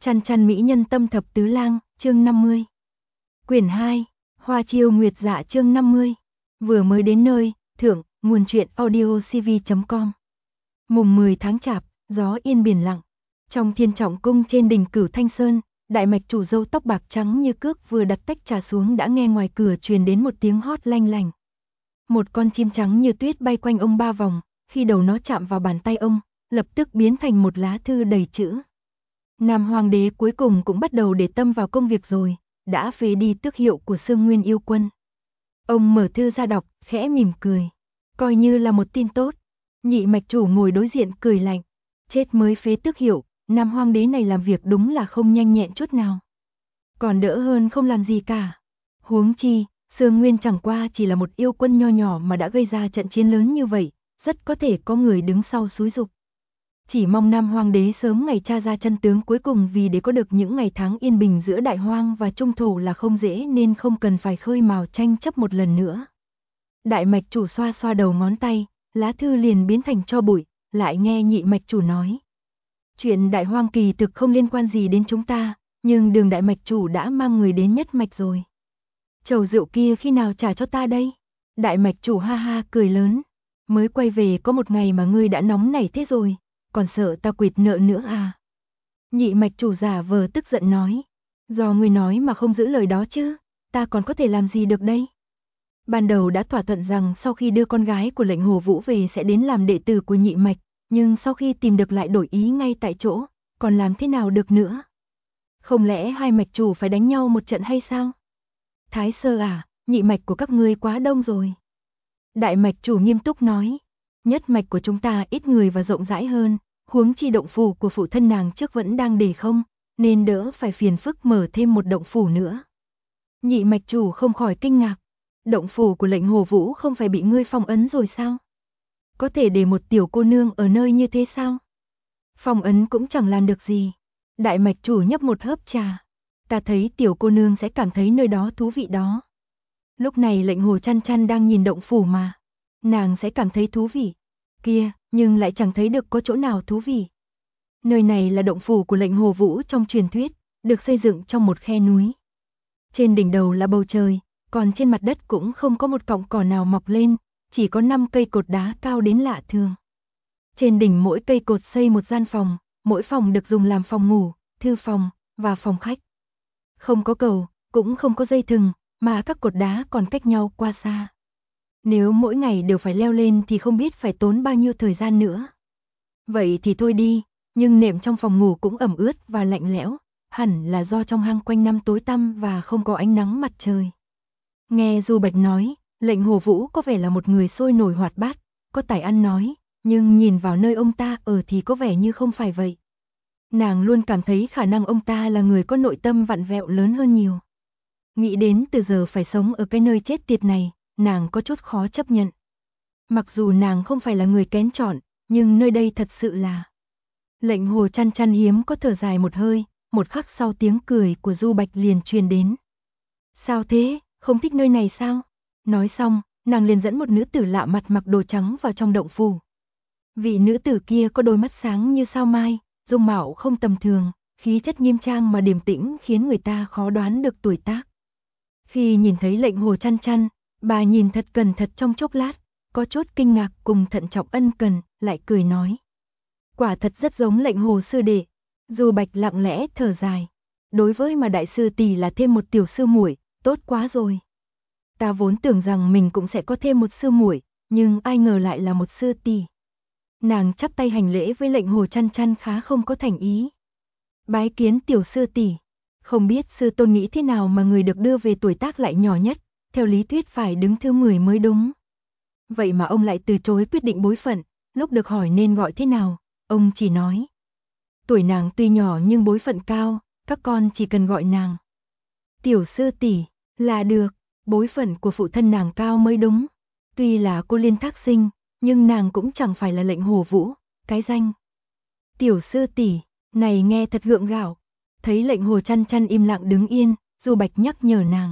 Chăn chăn mỹ nhân tâm thập tứ lang, chương 50. Quyển 2, Hoa chiêu nguyệt dạ chương 50. Vừa mới đến nơi, thượng, nguồn truyện audiocv.com. Mùng 10 tháng Chạp, gió yên biển lặng. Trong Thiên Trọng cung trên đỉnh Cửu Thanh Sơn, đại mạch chủ râu tóc bạc trắng như cước vừa đặt tách trà xuống đã nghe ngoài cửa truyền đến một tiếng hót lanh lành. Một con chim trắng như tuyết bay quanh ông 3 vòng, khi đầu nó chạm vào bàn tay ông, lập tức biến thành một lá thư đầy chữ. Nam Hoàng đế cuối cùng cũng bắt đầu để tâm vào công việc rồi, đã phế đi tước hiệu của Sương Nguyên yêu quân. Ông mở thư ra đọc, khẽ mỉm cười, coi như là một tin tốt. Nhị mạch chủ ngồi đối diện cười lạnh, chết mới phế tước hiệu, Nam Hoàng đế này làm việc đúng là không nhanh nhẹn chút nào. Còn đỡ hơn không làm gì cả. Huống chi, Sương Nguyên chẳng qua chỉ là một yêu quân nho nhỏ mà đã gây ra trận chiến lớn như vậy, rất có thể có người đứng sau xúi giục. Chỉ mong Nam Hoàng đế sớm ngày tra ra chân tướng cuối cùng, vì để có được những ngày tháng yên bình giữa Đại Hoang và Trung Thổ là không dễ, nên không cần phải khơi mào tranh chấp một lần nữa. Đại mạch chủ xoa xoa đầu ngón tay, lá thư liền biến thành tro bụi, lại nghe nhị mạch chủ nói. Chuyện Đại Hoang kỳ thực không liên quan gì đến chúng ta, nhưng Đường đại mạch chủ đã mang người đến nhất mạch rồi. Chầu rượu kia khi nào trả cho ta đây? Đại mạch chủ ha ha cười lớn. Mới quay về có một ngày mà ngươi đã nóng nảy thế rồi, còn sợ ta quỵt nợ nữa à? Nhị mạch chủ giả vờ tức giận nói. Do ngươi nói mà không giữ lời đó chứ, ta còn có thể làm gì được đây? Ban đầu đã thỏa thuận rằng sau khi đưa con gái của lệnh Hồ Vũ về sẽ đến làm đệ tử của nhị mạch, nhưng sau khi tìm được lại đổi ý ngay tại chỗ, còn làm thế nào được nữa? Không lẽ hai mạch chủ phải đánh nhau một trận hay sao? Thái sơ à, nhị mạch của các ngươi quá đông rồi. Đại mạch chủ nghiêm túc nói, nhất mạch của chúng ta ít người và rộng rãi hơn, huống chi động phủ của phụ thân nàng trước vẫn đang để không, nên đỡ phải phiền phức mở thêm một động phủ nữa. Nhị mạch chủ không khỏi kinh ngạc, động phủ của lệnh Hồ Vũ không phải bị ngươi phong ấn rồi sao? Có thể để một tiểu cô nương ở nơi như thế sao? Phong ấn cũng chẳng làm được gì. Đại mạch chủ nhấp một hớp trà, ta thấy tiểu cô nương sẽ cảm thấy nơi đó thú vị đó. Lúc này lệnh Hồ Chăn Chăn đang nhìn động phủ mà, nàng sẽ cảm thấy thú vị. Kia, nhưng lại chẳng thấy được có chỗ nào thú vị. Nơi này là động phủ của lệnh Hồ Vũ trong truyền thuyết, được xây dựng trong một khe núi. Trên đỉnh đầu là bầu trời, còn trên mặt đất cũng không có một cọng cỏ nào mọc lên, chỉ có 5 cây cột đá cao đến lạ thường. Trên đỉnh mỗi cây cột xây một gian phòng, mỗi phòng được dùng làm phòng ngủ, thư phòng và phòng khách. Không có cầu, cũng không có dây thừng, mà các cột đá còn cách nhau qua xa. Nếu mỗi ngày đều phải leo lên thì không biết phải tốn bao nhiêu thời gian nữa. Vậy thì thôi đi, nhưng nệm trong phòng ngủ cũng ẩm ướt và lạnh lẽo, hẳn là do trong hang quanh năm tối tăm và không có ánh nắng mặt trời. Nghe Du Bạch nói, lệnh Hồ Vũ có vẻ là một người sôi nổi hoạt bát, có tài ăn nói, nhưng nhìn vào nơi ông ta ở thì có vẻ như không phải vậy. Nàng luôn cảm thấy khả năng ông ta là người có nội tâm vặn vẹo lớn hơn nhiều. Nghĩ đến từ giờ phải sống ở cái nơi chết tiệt này, nàng có chút khó chấp nhận. Mặc dù nàng không phải là người kén chọn, nhưng nơi đây thật sự là... Lệnh Hồ Chăn Chăn hiếm có thở dài một hơi, một khắc sau tiếng cười của Du Bạch liền truyền đến. Sao thế, không thích nơi này sao? Nói xong, nàng liền dẫn một nữ tử lạ mặt mặc đồ trắng vào trong động phủ. Vị nữ tử kia có đôi mắt sáng như sao mai, dung mạo không tầm thường, khí chất nghiêm trang mà điềm tĩnh khiến người ta khó đoán được tuổi tác. Khi nhìn thấy lệnh Hồ Chăn Chăn, bà nhìn thật cẩn thận trong chốc lát, có chút kinh ngạc cùng thận trọng ân cần, lại cười nói. Quả thật rất giống lệnh Hồ sư đệ. Du Bạch lặng lẽ thở dài. Đối với mà đại sư tỷ là thêm một tiểu sư muội, tốt quá rồi. Ta vốn tưởng rằng mình cũng sẽ có thêm một sư muội, nhưng ai ngờ lại là một sư tỷ. Nàng chắp tay hành lễ với lệnh Hồ Chăn Chăn khá không có thành ý. Bái kiến tiểu sư tỷ. Không biết sư tôn nghĩ thế nào mà người được đưa về tuổi tác lại nhỏ nhất, theo lý thuyết phải đứng thứ 10 mới đúng. Vậy mà ông lại từ chối quyết định bối phận, lúc được hỏi nên gọi thế nào, ông chỉ nói. Tuổi nàng tuy nhỏ nhưng bối phận cao, các con chỉ cần gọi nàng tiểu sư tỷ là được, bối phận của phụ thân nàng cao mới đúng. Tuy là cô Liên Thác Sinh, nhưng nàng cũng chẳng phải là lệnh Hồ Vũ, cái danh tiểu sư tỷ này nghe thật gượng gạo. Thấy lệnh Hồ Chăn Chăn im lặng đứng yên, Du Bạch nhắc nhở nàng.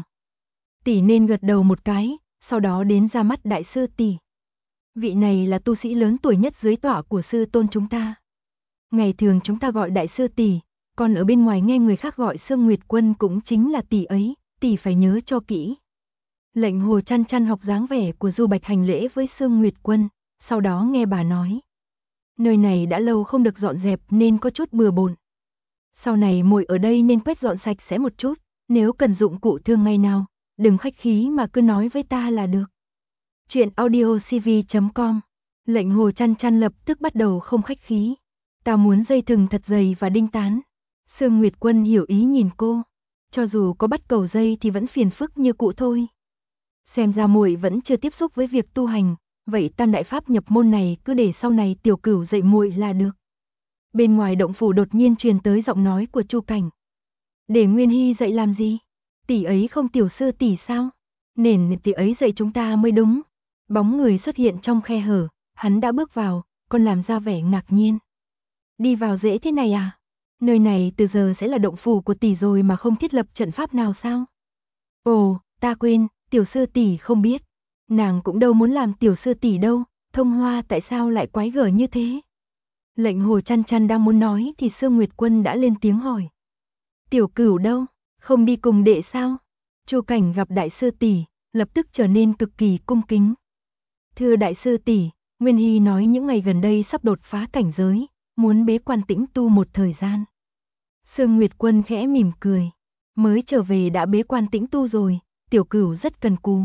Tỷ nên gật đầu một cái, sau đó đến ra mắt đại sư tỷ. Vị này là tu sĩ lớn tuổi nhất dưới tọa của sư tôn chúng ta. Ngày thường chúng ta gọi đại sư tỷ, còn ở bên ngoài nghe người khác gọi Sương Nguyệt Quân cũng chính là tỷ ấy, tỷ phải nhớ cho kỹ. Lệnh Hồ chăn chăn học dáng vẻ của Du Bạch hành lễ với Sương Nguyệt Quân, sau đó nghe bà nói. Nơi này đã lâu không được dọn dẹp nên có chút bừa bộn. Sau này muội ở đây nên quét dọn sạch sẽ một chút, nếu cần dụng cụ thương ngày nào, đừng khách khí mà cứ nói với ta là được. Chuyện audiocv.com. Lệnh Hồ chăn chăn lập tức bắt đầu không khách khí. Ta muốn dây thừng thật dày và đinh tán. Sương Nguyệt Quân hiểu ý nhìn cô. Cho dù có bắt cầu dây thì vẫn phiền phức như cũ thôi. Xem ra muội vẫn chưa tiếp xúc với việc tu hành, vậy tam đại pháp nhập môn này cứ để sau này Tiểu Cửu dạy muội là được. Bên ngoài động phủ đột nhiên truyền tới giọng nói của Chu Cảnh. Để Nguyên Hy dạy làm gì? Tỷ ấy không tiểu sư tỷ sao? Nên tỷ ấy dạy chúng ta mới đúng. Bóng người xuất hiện trong khe hở, hắn đã bước vào, còn làm ra vẻ ngạc nhiên. Đi vào dễ thế này à? Nơi này từ giờ sẽ là động phủ của tỷ rồi mà không thiết lập trận pháp nào sao? Ồ, ta quên, tiểu sư tỷ không biết. Nàng cũng đâu muốn làm tiểu sư tỷ đâu, Thông Hoa tại sao lại quái gở như thế? Lệnh Hồ chăn chăn đang muốn nói thì Sương Nguyệt Quân đã lên tiếng hỏi. Tiểu Cửu đâu? Không đi cùng đệ sao? Chu Cảnh gặp đại sư tỷ, lập tức trở nên cực kỳ cung kính. Thưa đại sư tỷ, Nguyên Hy nói những ngày gần đây sắp đột phá cảnh giới, muốn bế quan tĩnh tu một thời gian. Sương Nguyệt Quân khẽ mỉm cười. Mới trở về đã bế quan tĩnh tu rồi, Tiểu Cửu rất cần cù.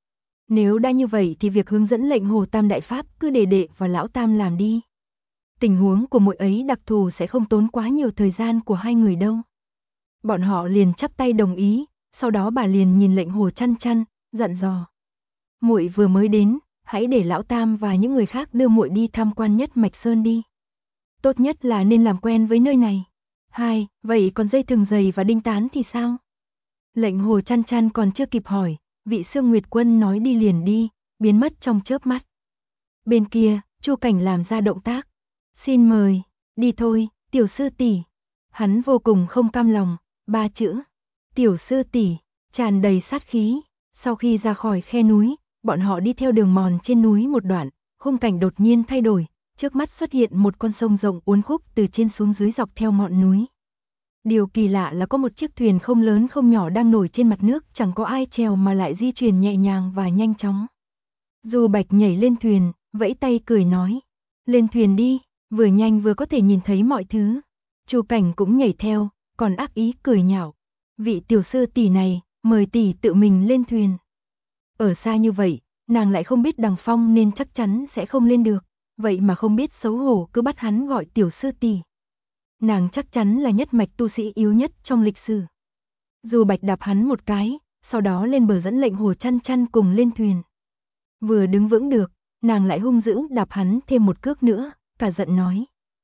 Nếu đã như vậy thì việc hướng dẫn lệnh Hồ Tam Đại Pháp cứ để đệ và Lão Tam làm đi. Tình huống của muội ấy đặc thù sẽ không tốn quá nhiều thời gian của hai người đâu. Bọn họ liền chắp tay đồng ý, sau đó bà liền nhìn lệnh Hồ chăn chăn, dặn dò. Muội vừa mới đến, hãy để Lão Tam và những người khác đưa muội đi tham quan Nhất Mạch Sơn đi. Tốt nhất là nên làm quen với nơi này. Vậy còn dây thừng dày và đinh tán thì sao? Lệnh Hồ chăn chăn còn chưa kịp hỏi, vị Sương Nguyệt Quân nói đi liền đi, biến mất trong chớp mắt. Bên kia, Chu Cảnh làm ra động tác. Xin mời, đi thôi, tiểu sư tỷ. Hắn vô cùng không cam lòng, ba chữ. Tiểu sư tỷ, tràn đầy sát khí. Sau khi ra khỏi khe núi, bọn họ đi theo đường mòn trên núi một đoạn, khung cảnh đột nhiên thay đổi, trước mắt xuất hiện một con sông rộng uốn khúc từ trên xuống dưới dọc theo ngọn núi. Điều kỳ lạ là có một chiếc thuyền không lớn không nhỏ đang nổi trên mặt nước, chẳng có ai chèo mà lại di chuyển nhẹ nhàng và nhanh chóng. Du Bạch nhảy lên thuyền, vẫy tay cười nói, lên thuyền đi, vừa nhanh vừa có thể nhìn thấy mọi thứ. Chu Cảnh cũng nhảy theo, còn ác ý cười nhạo, vị tiểu sư tỷ này, mời tỷ tự mình lên thuyền. Ở xa như vậy, nàng lại không biết Đằng Phong nên chắc chắn sẽ không lên được, vậy mà không biết xấu hổ cứ bắt hắn gọi tiểu sư tỷ. Nàng chắc chắn là nhất mạch tu sĩ yếu nhất trong lịch sử. Du Bạch đạp hắn một cái, sau đó lên bờ dẫn lệnh Hồ chăn chăn cùng lên thuyền. Vừa đứng vững được, nàng lại hung dữ đạp hắn thêm một cước nữa, cả giận nói.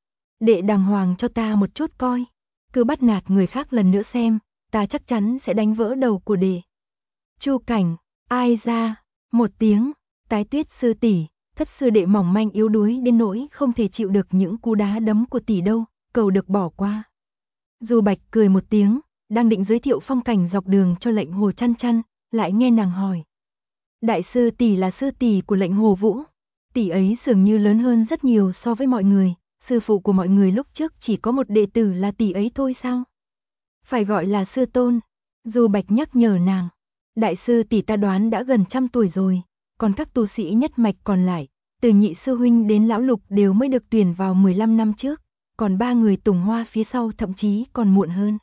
Đệ đàng hoàng cho ta một chút coi, cứ bắt nạt người khác lần nữa xem, ta chắc chắn sẽ đánh vỡ đầu của đệ. Chu Cảnh, ai ra, một tiếng, Tái Tuyết sư tỷ, thất sư đệ mỏng manh yếu đuối đến nỗi không thể chịu được những cú đá đấm của tỷ đâu, cầu được bỏ qua. Du Bạch cười một tiếng, đang định giới thiệu phong cảnh dọc đường cho lệnh Hồ chăn chăn, lại nghe nàng hỏi. Đại sư tỷ là sư tỷ của lệnh Hồ Vũ, tỷ ấy dường như lớn hơn rất nhiều so với mọi người, sư phụ của mọi người lúc trước chỉ có một đệ tử là tỷ ấy thôi sao? Phải gọi là sư tôn. Du Bạch nhắc nhở nàng, đại sư tỷ ta đoán đã gần 100 tuổi rồi, còn các tu sĩ nhất mạch còn lại, từ nhị sư huynh đến lão lục đều mới được tuyển vào 15 năm trước, còn 3 người Tùng Hoa phía sau thậm chí còn muộn hơn.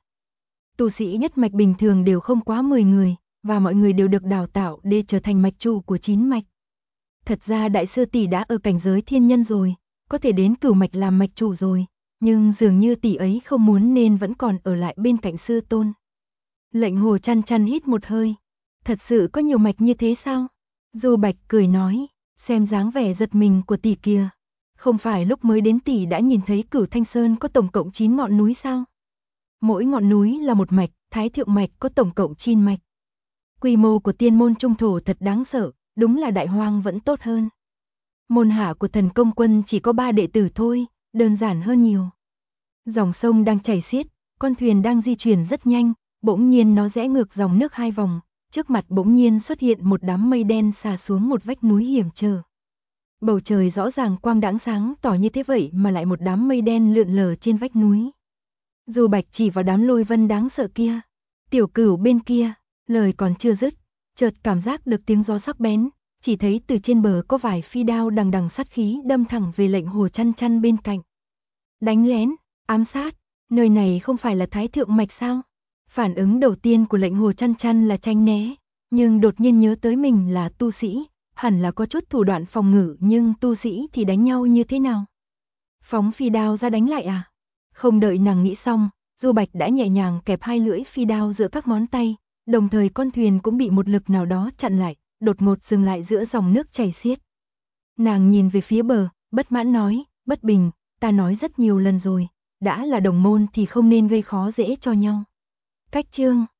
Tu sĩ nhất mạch bình thường đều không quá 10 người, và mọi người đều được đào tạo để trở thành mạch chủ của 9 mạch. Thật ra đại sư tỷ đã ở cảnh giới thiên nhân rồi, có thể đến cửu mạch làm mạch chủ rồi, nhưng dường như tỷ ấy không muốn nên vẫn còn ở lại bên cạnh sư tôn. Lệnh Hồ chăn chăn hít một hơi. Thật sự có nhiều mạch như thế sao? Du Bạch cười nói, xem dáng vẻ giật mình của tỷ kia. Không phải lúc mới đến tỷ đã nhìn thấy Cửu Thanh Sơn có tổng cộng 9 ngọn núi sao? Mỗi ngọn núi là một mạch, Thái Thượng Mạch có tổng cộng 9 mạch. Quy mô của tiên môn trung thổ thật đáng sợ, đúng là đại hoang vẫn tốt hơn. Môn hạ của Thần Công Quân chỉ có 3 đệ tử thôi, đơn giản hơn nhiều. Dòng sông đang chảy xiết, con thuyền đang di chuyển rất nhanh, bỗng nhiên nó rẽ ngược dòng nước 2 vòng, trước mặt bỗng nhiên xuất hiện một đám mây đen xà xuống một vách núi hiểm trở. Bầu trời rõ ràng quang đãng sáng tỏ như thế vậy mà lại một đám mây đen lượn lờ trên vách núi. Du Bạch chỉ vào đám lôi vân đáng sợ kia. Tiểu Cửu bên kia, lời còn chưa dứt, chợt cảm giác được tiếng gió sắc bén, chỉ thấy từ trên bờ có vài phi đao đằng đằng sát khí đâm thẳng về lệnh Hồ Chăn Chăn bên cạnh. Đánh lén, ám sát, nơi này không phải là Thái Thượng Mạch sao? Phản ứng đầu tiên của lệnh Hồ Chăn Chăn là tránh né, nhưng đột nhiên nhớ tới mình là tu sĩ, hẳn là có chút thủ đoạn phòng ngự, nhưng tu sĩ thì đánh nhau như thế nào? Phóng phi đao ra đánh lại à? Không đợi nàng nghĩ xong, Du Bạch đã nhẹ nhàng kẹp hai lưỡi phi đao giữa các ngón tay, đồng thời con thuyền cũng bị một lực nào đó chặn lại, đột ngột dừng lại giữa dòng nước chảy xiết. Nàng nhìn về phía bờ, bất mãn nói, Bất Bình, ta nói rất nhiều lần rồi, đã là đồng môn thì không nên gây khó dễ cho nhau. Cách chương